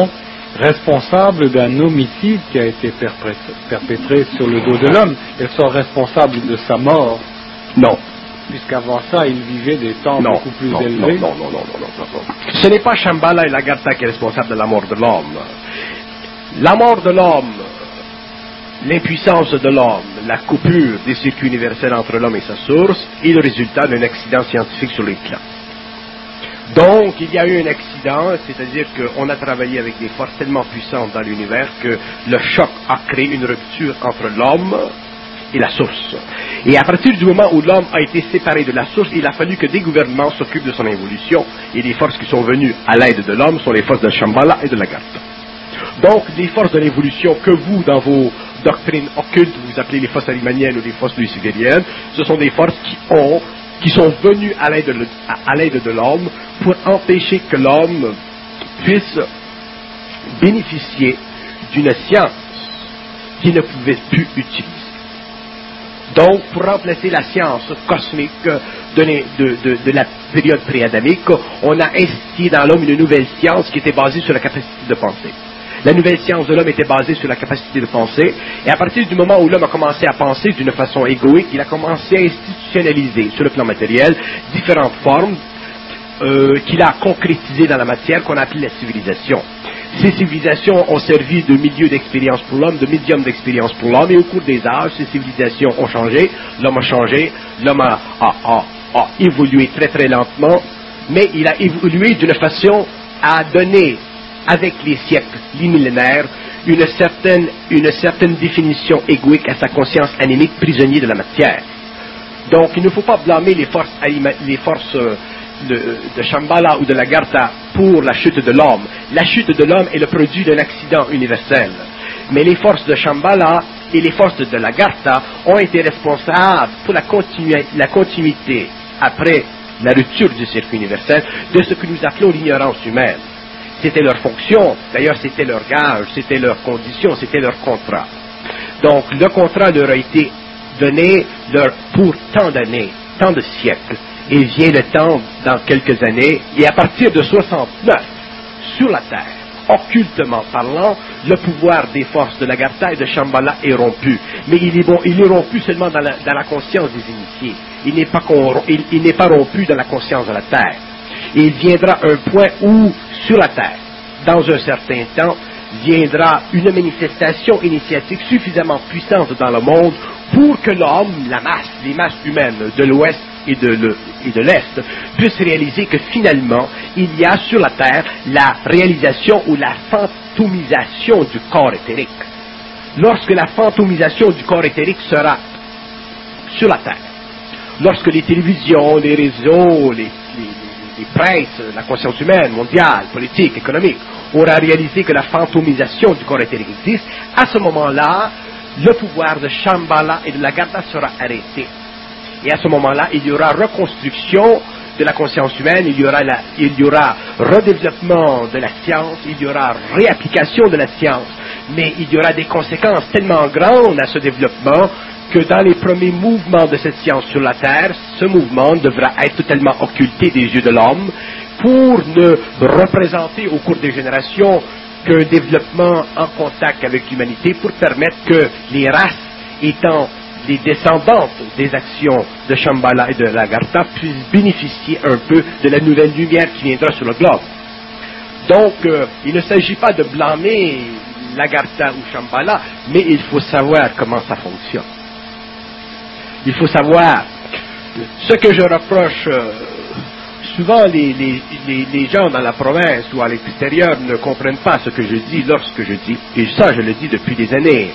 responsables d'un homicide qui a été perpétré sur le dos de l'homme. Elles sont responsables de sa mort. Non. Puisqu'avant ça, il vivait des temps non, beaucoup plus non, élevés. Non, non, non, non, non, non, non. Ce n'est pas Shambhala et l'Agartha qui est responsable de la mort de l'homme. La mort de l'homme, l'impuissance de l'homme, la coupure des circuits universels entre l'homme et sa source, est le résultat d'un accident scientifique sur les plans. Donc, il y a eu un accident, c'est-à-dire qu'on a travaillé avec des forces tellement puissantes dans l'univers que le choc a créé une rupture entre l'homme et la source. Et à partir du moment où l'homme a été séparé de la source, il a fallu que des gouvernements s'occupent de son évolution, et les forces qui sont venues à l'aide de l'homme sont les forces de Shambhala et de l'Agartha. Donc, les forces de l'évolution que vous, dans vos doctrines occultes, vous appelez les forces arimaniennes ou les forces lucifériennes, ce sont des forces qui ont, qui sont venues à l'aide de, à l'aide de l'homme pour empêcher que l'homme puisse bénéficier d'une science qu'il ne pouvait plus utiliser. Donc, pour remplacer la science cosmique de, de, de, de la période pré-adamique, on a institué dans l'homme une nouvelle science qui était basée sur la capacité de penser. La nouvelle science de l'homme était basée sur la capacité de penser, et à partir du moment où l'homme a commencé à penser d'une façon égoïque, il a commencé à institutionnaliser sur le plan matériel différentes formes euh, qu'il a concrétisées dans la matière qu'on a appelée la civilisation. Ces civilisations ont servi de milieu d'expérience pour l'homme, de médium d'expérience pour l'homme, et au cours des âges, ces civilisations ont changé, l'homme a changé, l'homme a, a, a, a évolué très très lentement, mais il a évolué d'une façon à donner, avec les siècles, les millénaires, une certaine, une certaine définition égoïque à sa conscience anémique, prisonnier de la matière. Donc il ne faut pas blâmer les forces, les forces de, de Shambhala ou de l'Agartha pour la chute de l'homme. La chute de l'homme est le produit d'un accident universel. Mais les forces de Shambhala et les forces de l'Agartha ont été responsables pour la, continu- la continuité, après la rupture du circuit universel, de ce que nous appelons l'ignorance humaine. C'était leur fonction, d'ailleurs c'était leur gage, c'était leur condition, c'était leur contrat. Donc le contrat leur a été donné leur, pour tant d'années, tant de siècles. Et vient le temps, dans quelques années, et à partir de soixante-neuf, sur la Terre, occultement parlant, le pouvoir des forces de l'Agartha et de Shambhala est rompu. Mais il est, bon, il est rompu seulement dans la, dans la conscience des initiés. Il n'est pas, il, il n'est pas rompu dans la conscience de la Terre. Et il viendra un point où, sur la Terre, dans un certain temps, viendra une manifestation initiatique suffisamment puissante dans le monde pour que l'homme, la masse, les masses humaines de l'Ouest et de, le, et de l'Est, puissent réaliser que finalement, il y a sur la Terre la réalisation ou la fantomisation du corps éthérique. Lorsque la fantomisation du corps éthérique sera sur la Terre, lorsque les télévisions, les réseaux, les, les les prêtres, la conscience humaine, mondiale, politique, économique, aura réalisé que la fantomisation du corps éthérique existe, à ce moment-là, le pouvoir de Shambhala et de l'Agartha sera arrêté. Et à ce moment-là, il y aura reconstruction de la conscience humaine, il y aura, la, il y aura redéveloppement de la science, il y aura réapplication de la science, mais il y aura des conséquences tellement grandes à ce développement que dans les premiers mouvements de cette science sur la Terre, ce mouvement devra être totalement occulté des yeux de l'homme pour ne représenter au cours des générations qu'un développement en contact avec l'humanité pour permettre que les races étant les descendantes des actions de Shambhala et de l'Agartha puissent bénéficier un peu de la nouvelle lumière qui viendra sur le globe. Donc, euh, il ne s'agit pas de blâmer l'Agartha ou Shambhala, mais il faut savoir comment ça fonctionne. Il faut savoir, ce que je reproche, euh, souvent les, les, les, les gens dans la province ou à l'extérieur ne comprennent pas ce que je dis lorsque je dis, et ça je le dis depuis des années.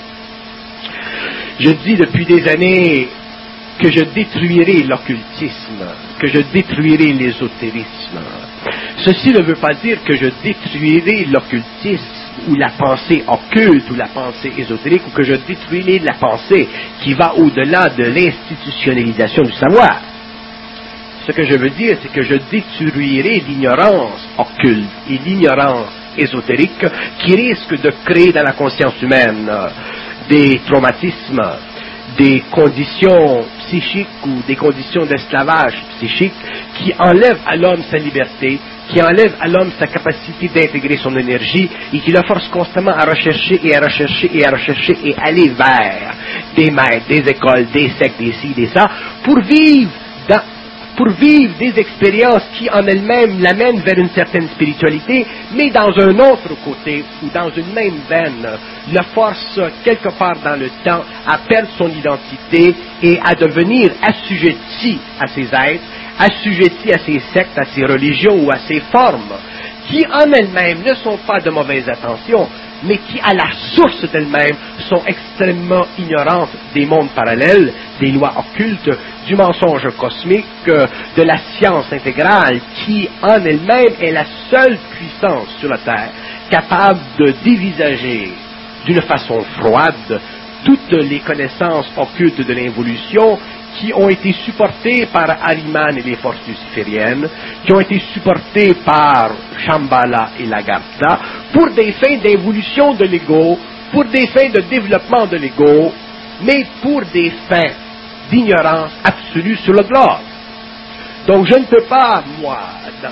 Je dis depuis des années que je détruirai l'occultisme, que je détruirai l'ésotérisme. Ceci ne veut pas dire que je détruirai l'occultisme ou la pensée occulte ou la pensée ésotérique, ou que je détruirai la pensée qui va au-delà de l'institutionnalisation du savoir. Ce que je veux dire, c'est que je détruirai l'ignorance occulte et l'ignorance ésotérique qui risque de créer dans la conscience humaine des traumatismes, des conditions psychiques ou des conditions d'esclavage psychique qui enlèvent à l'homme sa liberté, qui enlèvent à l'homme sa capacité d'intégrer son énergie et qui le force constamment à rechercher et à rechercher et à rechercher et aller vers des maîtres, des écoles, des sectes, des ci, des ça, pour vivre dans, pour vivre des expériences qui en elles-mêmes l'amènent vers une certaine spiritualité, mais dans un autre côté ou dans une même veine, le force quelque part dans le temps à perdre son identité et à devenir assujetti à ces êtres, assujetti à ces sectes, à ces religions ou à ces formes, qui en elles-mêmes ne sont pas de mauvaise intention, mais qui à la source d'elles-mêmes sont extrêmement ignorantes des mondes parallèles, des lois occultes, du mensonge cosmique, de la science intégrale, qui en elle-même est la seule puissance sur la Terre capable de dévisager d'une façon froide toutes les connaissances occultes de l'involution qui ont été supportées par Ahriman et les forces lucifériennes, qui ont été supportées par Shambhala et Lagartha, pour des fins d'involution de l'ego, pour des fins de développement de l'ego, mais pour des fins d'ignorance absolue sur le globe. Donc je ne peux pas, moi, dans,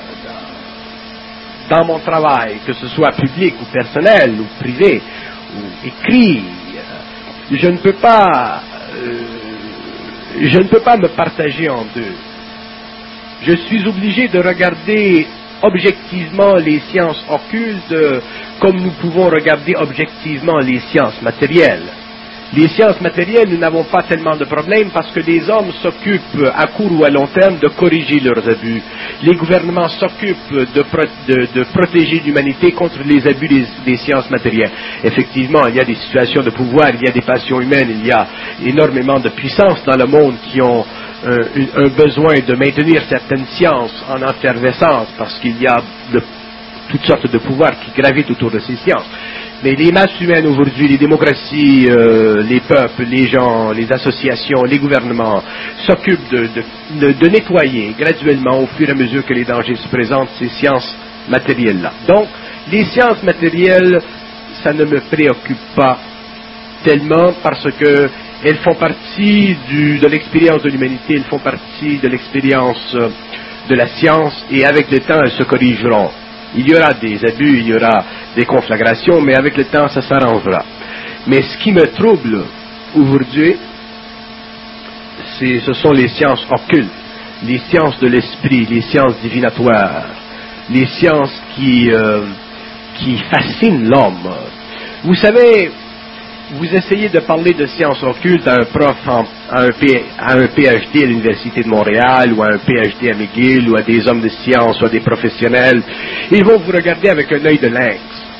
dans, dans mon travail, que ce soit public ou personnel ou privé ou écrit, je ne peux pas... Euh, Je ne peux pas me partager en deux. Je suis obligé de regarder objectivement les sciences occultes comme nous pouvons regarder objectivement les sciences matérielles. Les sciences matérielles, nous n'avons pas tellement de problèmes parce que les hommes s'occupent à court ou à long terme de corriger leurs abus. Les gouvernements s'occupent de, pro- de, de protéger l'humanité contre les abus des, des sciences matérielles. Effectivement, il y a des situations de pouvoir, il y a des passions humaines, il y a énormément de puissances dans le monde qui ont euh, un besoin de maintenir certaines sciences en effervescence parce qu'il y a de, toutes sortes de pouvoirs qui gravitent autour de ces sciences. Mais les masses humaines aujourd'hui, les démocraties, euh, les peuples, les gens, les associations, les gouvernements s'occupent de, de, de, de nettoyer graduellement au fur et à mesure que les dangers se présentent ces sciences matérielles-là. Donc, les sciences matérielles, ça ne me préoccupe pas tellement parce que elles font partie du, de l'expérience de l'humanité, elles font partie de l'expérience de la science et avec le temps elles se corrigeront. Il y aura des abus, il y aura des conflagrations, mais avec le temps, ça s'arrangera. Mais ce qui me trouble aujourd'hui, c'est, ce sont les sciences occultes, les sciences de l'esprit, les sciences divinatoires, les sciences qui, euh, qui fascinent l'homme. Vous savez, vous essayez de parler de sciences occultes à un prof, en, à, un P, à un P H D à l'Université de Montréal, ou à un P H D à McGill, ou à des hommes de science, ou à des professionnels, ils vont vous regarder avec un œil de lynx.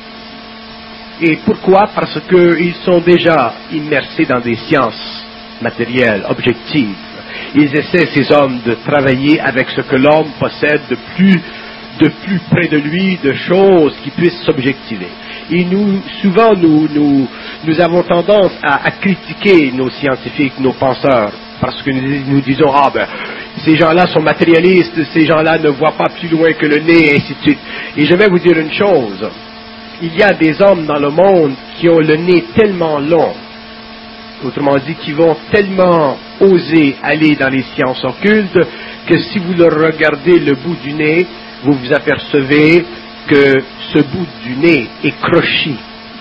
Et pourquoi? Parce qu'ils sont déjà immersés dans des sciences matérielles, objectives. Ils essaient, ces hommes, de travailler avec ce que l'homme possède de plus, de plus près de lui, de choses qui puissent s'objectiver. Et nous, souvent, nous, nous, nous avons tendance à, à critiquer nos scientifiques, nos penseurs, parce que nous, nous disons, ah ben, ces gens-là sont matérialistes, ces gens-là ne voient pas plus loin que le nez, et ainsi de suite. Et je vais vous dire une chose, il y a des hommes dans le monde qui ont le nez tellement long, autrement dit, qui vont tellement oser aller dans les sciences occultes, que si vous leur regardez le bout du nez, vous vous apercevez que ce bout du nez est crochu.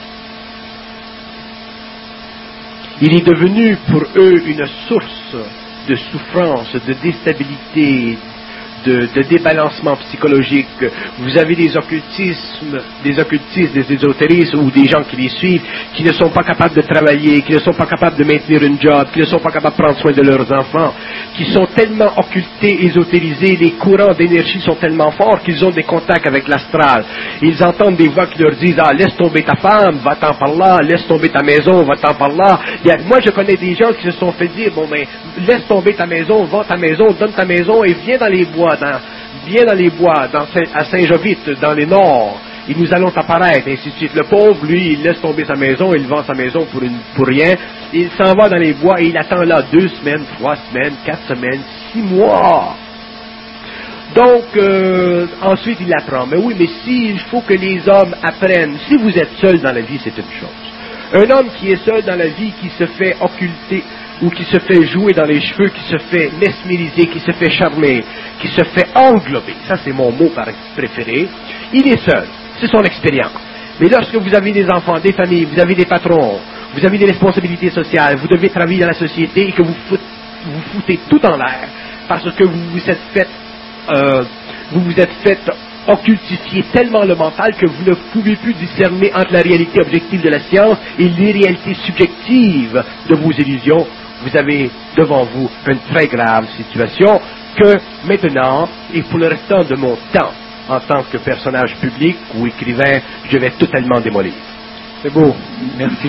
Il est devenu pour eux une source de souffrance, de déstabilité, de, de débalancement psychologique. Vous avez des occultismes, des occultistes, des ésotéristes ou des gens qui les suivent, qui ne sont pas capables de travailler, qui ne sont pas capables de maintenir une job, qui ne sont pas capables de prendre soin de leurs enfants, qui sont tellement occultés, ésotérisés, les courants d'énergie sont tellement forts qu'ils ont des contacts avec l'astral. Ils entendent des voix qui leur disent « Ah, laisse tomber ta femme, va-t'en par là, laisse tomber ta maison, va-t'en par là. » Moi, je connais des gens qui se sont fait dire « Bon, ben, laisse tomber ta maison, vends ta maison, donne ta maison et viens dans les bois. » Dans, viens dans les bois, dans Saint, à Saint-Jovite, dans les Nords, et nous allons t'apparaître, ainsi de suite. Le pauvre, lui, il laisse tomber sa maison, il vend sa maison pour, une, pour rien, il s'en va dans les bois et il attend là deux semaines, trois semaines, quatre semaines, six mois. Donc, euh, ensuite, il apprend. Mais oui, mais s'il faut que les hommes apprennent, si vous êtes seul dans la vie, c'est une chose. Un homme qui est seul dans la vie, qui se fait occulter, ou qui se fait jouer dans les cheveux, qui se fait mesmériser, qui se fait charmer, qui se fait englober, ça c'est mon mot préféré, il est seul, c'est son expérience. Mais lorsque vous avez des enfants, des familles, vous avez des patrons, vous avez des responsabilités sociales, vous devez travailler dans la société et que vous foutez, vous foutez tout en l'air parce que vous vous êtes fait, euh, vous vous êtes fait occultifier tellement le mental que vous ne pouvez plus discerner entre la réalité objective de la science et les réalités subjectives de vos illusions. Vous avez devant vous une très grave situation que maintenant, et pour le restant de mon temps, en tant que personnage public ou écrivain, je vais totalement démolir. C'est beau, merci.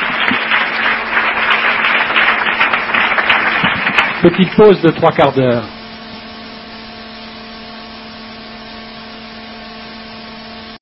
Petite pause de trois quarts d'heure.